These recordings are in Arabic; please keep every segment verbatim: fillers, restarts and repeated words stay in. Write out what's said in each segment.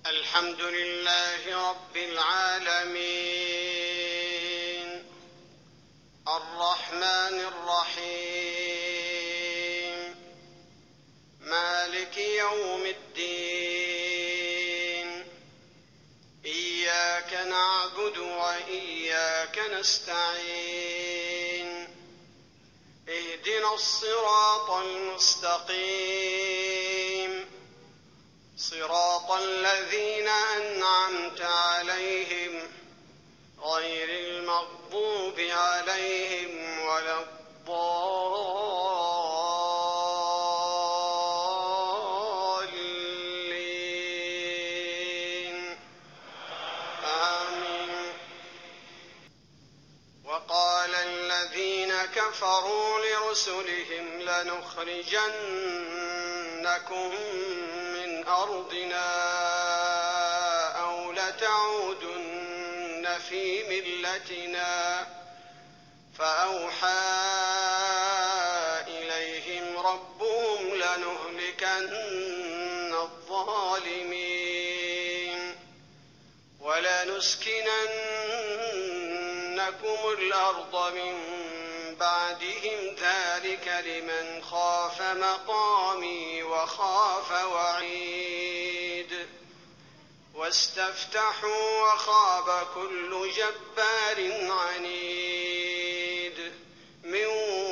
الحمد لله رب العالمين الرحمن الرحيم مالك يوم الدين إياك نعبد وإياك نستعين اهدنا الصراط المستقيم صراط الذين أنعمت عليهم غير المغضوب عليهم ولا الضالين آمين. وقال الذين كفروا لرسلهم لنخرجنكم من أرضنا أو لتعودن في ملتنا فأوحى إليهم ربهم لنهلكن الظالمين ولنسكننكم الأرض من بعدهم ذلك لمن خاف مقامي وخاف وعيد واستفتحوا وخاب كل جبار عنيد من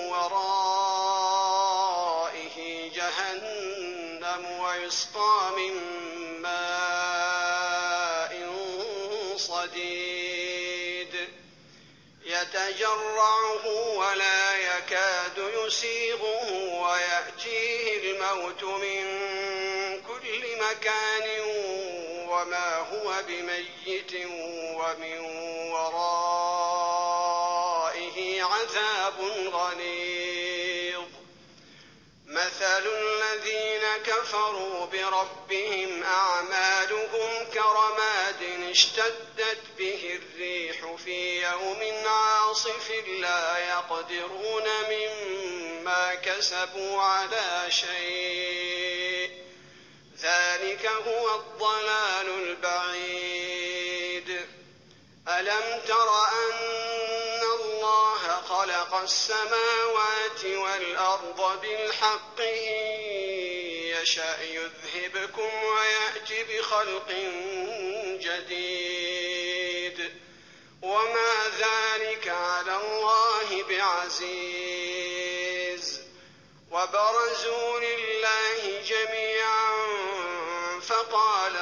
ورائه جهنم ويسقى من ماء صديد يتجرعه ولا يكاد يسيغه ويأتيه الموت من كل مكان وما هو بميت ومن ورائه عذاب غليظ مثل الذين كفروا بربهم أعمالهم كرماد اشتدت به الريح في يوم عاصف لا يقدرون مما كسبوا على شيء ذلك هو الضلال البعيد ألم تر أن الله خلق السماوات والأرض بالحق إن يشأ يذهبكم ويأتي بخلق جديد وما ذلك على الله بعزيز وبرزوا لله جميعا فقال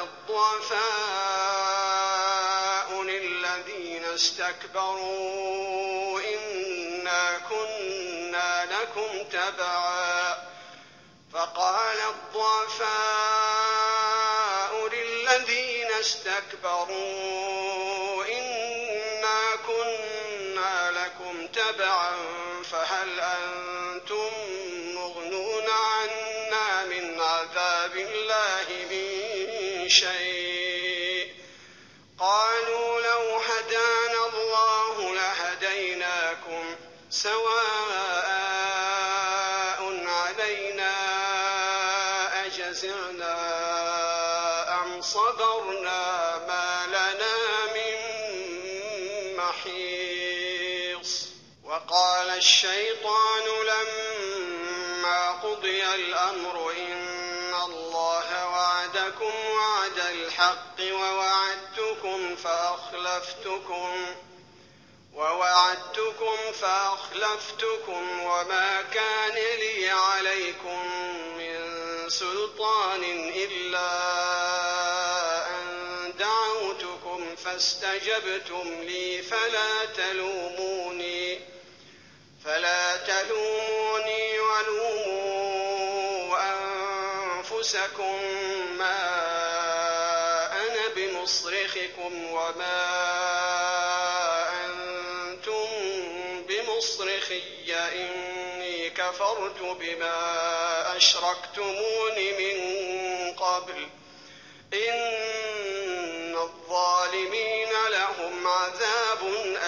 الضعفاء للذين استكبروا إنا كنا لكم تبعا فقال الضعفاء للذين استكبروا إنا كنا لكم تبعا فهل أنتم مغنون عنا من عذاب الله من شيء قالوا لو هدانا الله لهديناكم سواء علينا أجزعنا أم صبرنا ما لنا من محيص وقال الشيطان لما قضي الأمر إن الله وعدكم وعد الحق ووعدتكم فأخلفتكم ووعدتكم فأخلفتكم وما كان لي عليكم من سلطان إلا أن دعوتكم فاستجبتم لي فلا تلوموني فلا تلوموني ولوموا أنفسكم ما أنا بمصرخكم وما أنتم بمصرخي إني كفرت بما أشركتمون من قبل إن الظالمين لهم عذاب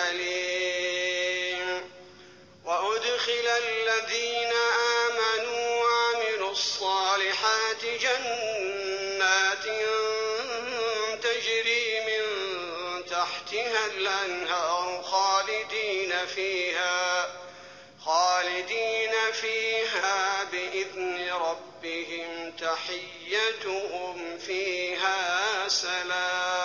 أليم وأدخل الذين آمنوا وعملوا الصالحات جنات الأنهار خالدين فيها خالدين فيها بإذن ربهم تحيتهم فيها سلام.